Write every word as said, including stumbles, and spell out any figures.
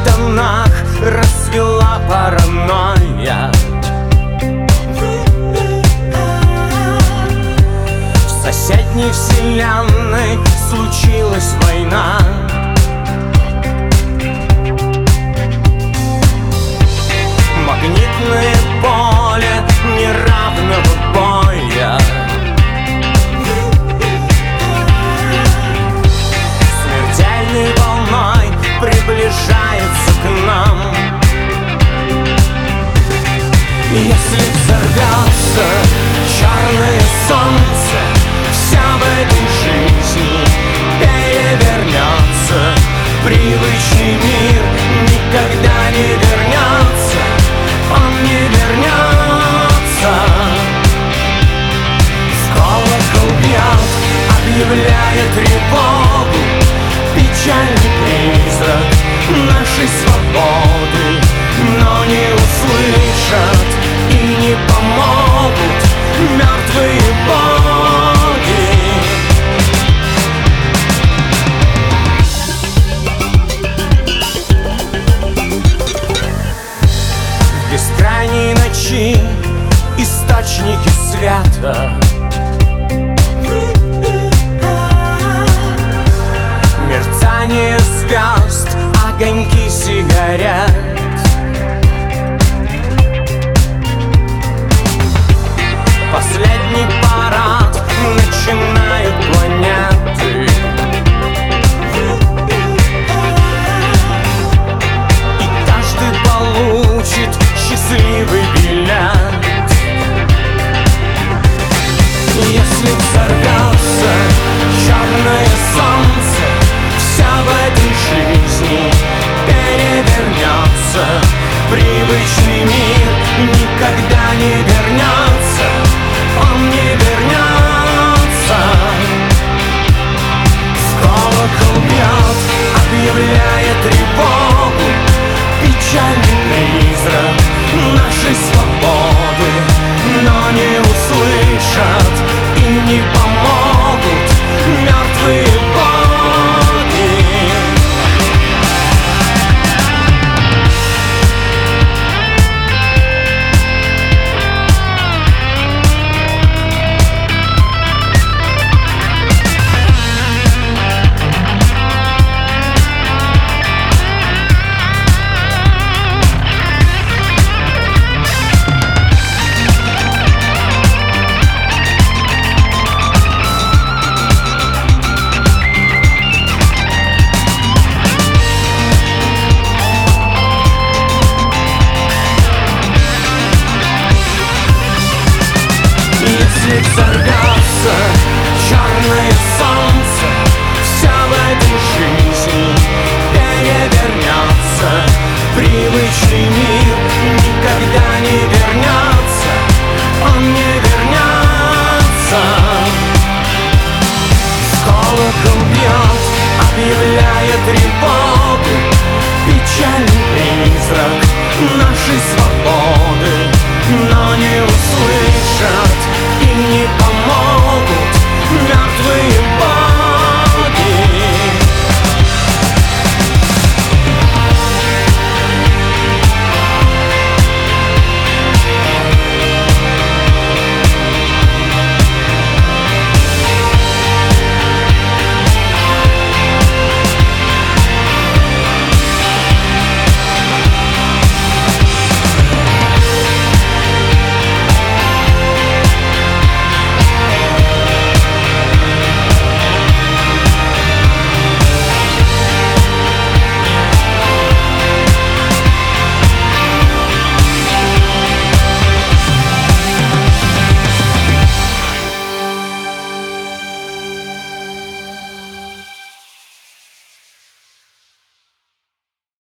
тонах расцвела паранойя. В соседней вселенной случилась война. Магнитное поле неравного боя. Смертельной волной приближается к нам. Если взорвется черное солнце, вся в этой жизни перевернется. Привычный мир никогда не вернется. Он не вернется. В колокол бьет, объявляя тревогу, печальный призрак нашей свободы. Но не услышат и не помогут мертвые боги. В бескрайней ночи источники света. Мерцание звезд, огоньки сигарет. Последний парад начинают планеты. И каждый получит счастливый билет. Если взорвется черное солнце, вся в этой жизни перевернется. Привычный мир никогда не вернется. Он не вернется. В колокол бьет, объявляя тревогу, печальный призрак нашей свободы. Но не услышат и не помогут мертвые боги. Если взорвется черное солнце, вся в этой жизни перевернется. Привычный мир никогда не вернется. Он не вернется. В колокол бьет, объявляя тревогу, печальный призрак нашей свободы. Но не услышат и не помогут